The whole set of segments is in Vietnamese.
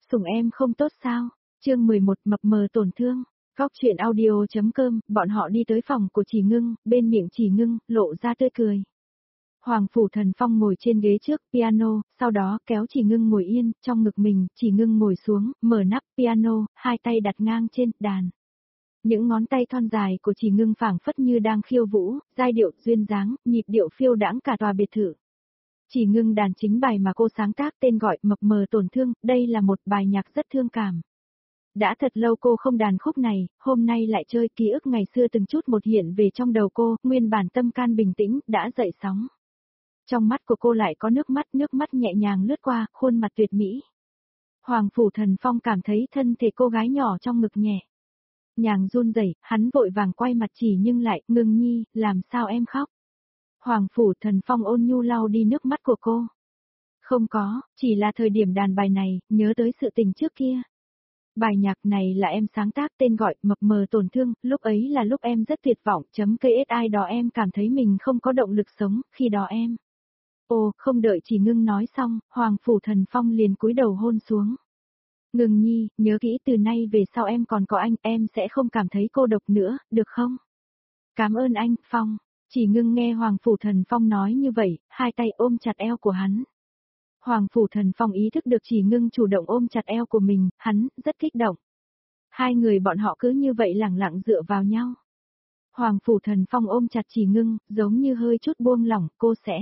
Sủng em không tốt sao? Chương 11 mập mờ tổn thương. Góc chuyện audio.com, bọn họ đi tới phòng của Chỉ Ngưng, bên miệng Chỉ Ngưng, lộ ra tươi cười. Hoàng Phủ Thần Phong ngồi trên ghế trước piano, sau đó kéo Chỉ Ngưng ngồi yên, trong ngực mình, Chỉ Ngưng ngồi xuống, mở nắp piano, hai tay đặt ngang trên đàn. Những ngón tay thon dài của Chỉ Ngưng phảng phất như đang khiêu vũ, giai điệu duyên dáng, nhịp điệu phiêu đãng cả tòa biệt thự. Chỉ Ngưng đàn chính bài mà cô sáng tác tên gọi Mập mờ tổn thương, đây là một bài nhạc rất thương cảm. Đã thật lâu cô không đàn khúc này, hôm nay lại chơi, ký ức ngày xưa từng chút một hiện về trong đầu cô, nguyên bản tâm can bình tĩnh, đã dậy sóng. Trong mắt của cô lại có nước mắt nhẹ nhàng lướt qua, khuôn mặt tuyệt mỹ. Hoàng Phủ Thần Phong cảm thấy thân thể cô gái nhỏ trong ngực nhẹ nhàng run rẩy, hắn vội vàng quay mặt Chỉ Nhưng lại, Ngưng nhi, làm sao em khóc? Hoàng Phủ Thần Phong ôn nhu lau đi nước mắt của cô. Không có, chỉ là thời điểm đàn bài này, nhớ tới sự tình trước kia. Bài nhạc này là em sáng tác, tên gọi Mập mờ tổn thương, lúc ấy là lúc em rất tuyệt vọng, KSI đó em cảm thấy mình không có động lực sống, khi đó em. Ồ, không đợi Chỉ Ngưng nói xong, Hoàng Phủ Thần Phong liền cúi đầu hôn xuống. Ngưng nhi, nhớ kỹ từ nay về sau em còn có anh, em sẽ không cảm thấy cô độc nữa, được không? Cảm ơn anh, Phong. Chỉ Ngưng nghe Hoàng Phủ Thần Phong nói như vậy, hai tay ôm chặt eo của hắn. Hoàng Phủ Thần Phong ý thức được Chỉ Ngưng chủ động ôm chặt eo của mình, hắn rất kích động. Hai người bọn họ cứ như vậy lẳng lặng dựa vào nhau. Hoàng Phủ Thần Phong ôm chặt Chỉ Ngưng, giống như hơi chút buông lỏng, cô sẽ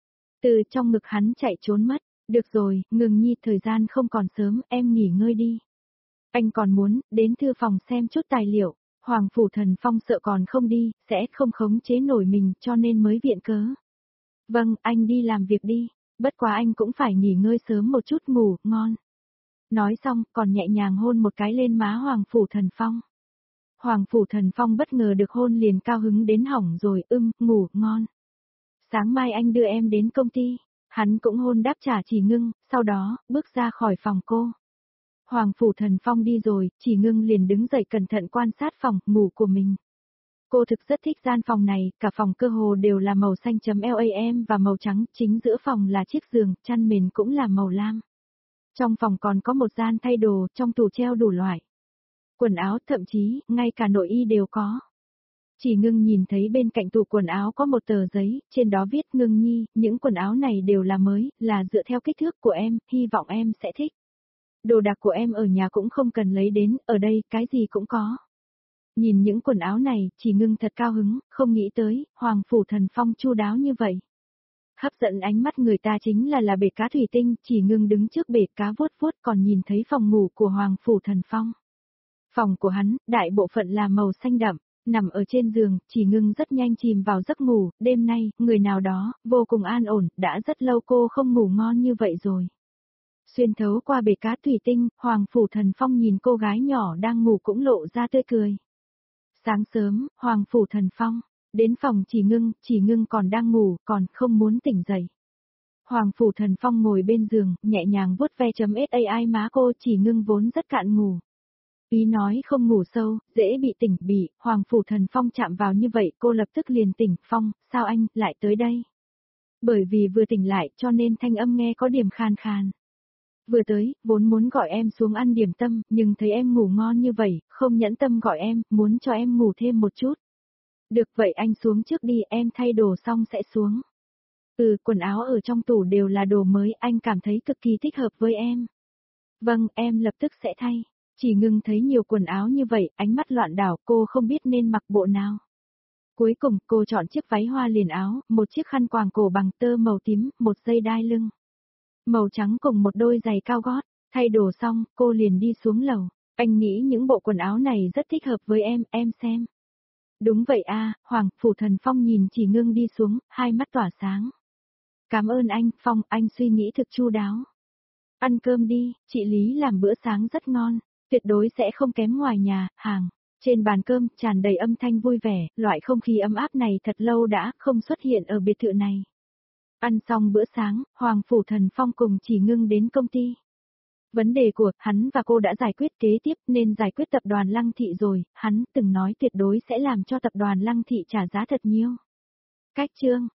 từ trong ngực hắn chạy trốn mất. Được rồi, Ngưng nhi, thời gian không còn sớm, em nghỉ ngơi đi. Anh còn muốn đến thư phòng xem chút tài liệu. Hoàng Phủ Thần Phong sợ còn không đi, sẽ không khống chế nổi mình cho nên mới viện cớ. Vâng, anh đi làm việc đi, bất quá anh cũng phải nghỉ ngơi sớm một chút, ngủ ngon. Nói xong, còn nhẹ nhàng hôn một cái lên má Hoàng Phủ Thần Phong. Hoàng Phủ Thần Phong bất ngờ được hôn liền cao hứng đến hỏng rồi, ngủ ngon. Sáng mai anh đưa em đến công ty. Hắn cũng hôn đáp trả Chỉ Ngưng, sau đó, bước ra khỏi phòng cô. Hoàng Phủ Thần Phong đi rồi, Chỉ Ngưng liền đứng dậy cẩn thận quan sát phòng ngủ của mình. Cô thực rất thích gian phòng này, cả phòng cơ hồ đều là màu xanh lam và màu trắng, chính giữa phòng là chiếc giường, chăn mền cũng là màu lam. Trong phòng còn có một gian thay đồ, trong tủ treo đủ loại quần áo, thậm chí, ngay cả nội y đều có. Chỉ Ngưng nhìn thấy bên cạnh tủ quần áo có một tờ giấy, trên đó viết Ngưng nhi, những quần áo này đều là mới, là dựa theo kích thước của em, hy vọng em sẽ thích. Đồ đạc của em ở nhà cũng không cần lấy đến, ở đây, cái gì cũng có. Nhìn những quần áo này, Chỉ Ngưng thật cao hứng, không nghĩ tới, Hoàng Phủ Thần Phong chu đáo như vậy. Hấp dẫn ánh mắt người ta chính là bể cá thủy tinh, Chỉ Ngưng đứng trước bể cá vuốt vuốt còn nhìn thấy phòng ngủ của Hoàng Phủ Thần Phong. Phòng của hắn, đại bộ phận là màu xanh đậm. Nằm ở trên giường, Chỉ Ngưng rất nhanh chìm vào giấc ngủ, đêm nay, người nào đó, vô cùng an ổn, đã rất lâu cô không ngủ ngon như vậy rồi. Xuyên thấu qua bể cá thủy tinh, Hoàng Phủ Thần Phong nhìn cô gái nhỏ đang ngủ cũng lộ ra tươi cười. Sáng sớm, Hoàng Phủ Thần Phong, đến phòng Chỉ Ngưng còn đang ngủ, còn không muốn tỉnh dậy. Hoàng Phủ Thần Phong ngồi bên giường, nhẹ nhàng vuốt ve .sai má cô, Chỉ Ngưng vốn rất cạn ngủ. Ý nói không ngủ sâu, dễ bị tỉnh, Hoàng Phủ Thần Phong chạm vào như vậy, cô lập tức liền tỉnh, Phong, sao anh, lại tới đây? Bởi vì vừa tỉnh lại cho nên thanh âm nghe có điểm khàn khàn. Vừa tới, vốn muốn gọi em xuống ăn điểm tâm, nhưng thấy em ngủ ngon như vậy, không nhẫn tâm gọi em, muốn cho em ngủ thêm một chút. Được vậy anh xuống trước đi, em thay đồ xong sẽ xuống. Quần áo ở trong tủ đều là đồ mới, anh cảm thấy cực kỳ thích hợp với em. Vâng, em lập tức sẽ thay. Chỉ Ngưng thấy nhiều quần áo như vậy, ánh mắt loạn đảo, cô không biết nên mặc bộ nào. Cuối cùng, cô chọn chiếc váy hoa liền áo, một chiếc khăn quàng cổ bằng tơ màu tím, một dây đai lưng màu trắng cùng một đôi giày cao gót. Thay đồ xong, cô liền đi xuống lầu. Anh nghĩ những bộ quần áo này rất thích hợp với em xem. Đúng vậy a, Hoàng Phủ Thần Phong nhìn Chỉ Ngưng đi xuống, hai mắt tỏa sáng. Cảm ơn anh, Phong, anh suy nghĩ thực chu đáo. Ăn cơm đi, chị Lý làm bữa sáng rất ngon, tuyệt đối sẽ không kém ngoài nhà, hàng. Trên bàn cơm tràn đầy âm thanh vui vẻ, loại không khí ấm áp này thật lâu đã không xuất hiện ở biệt thự này. Ăn xong bữa sáng, Hoàng Phủ Thần Phong cùng Chỉ Ngưng đến công ty. Vấn đề của hắn và cô đã giải quyết, kế tiếp nên giải quyết tập đoàn Lăng Thị rồi, hắn từng nói tuyệt đối sẽ làm cho tập đoàn Lăng Thị trả giá thật nhiều. Cách chương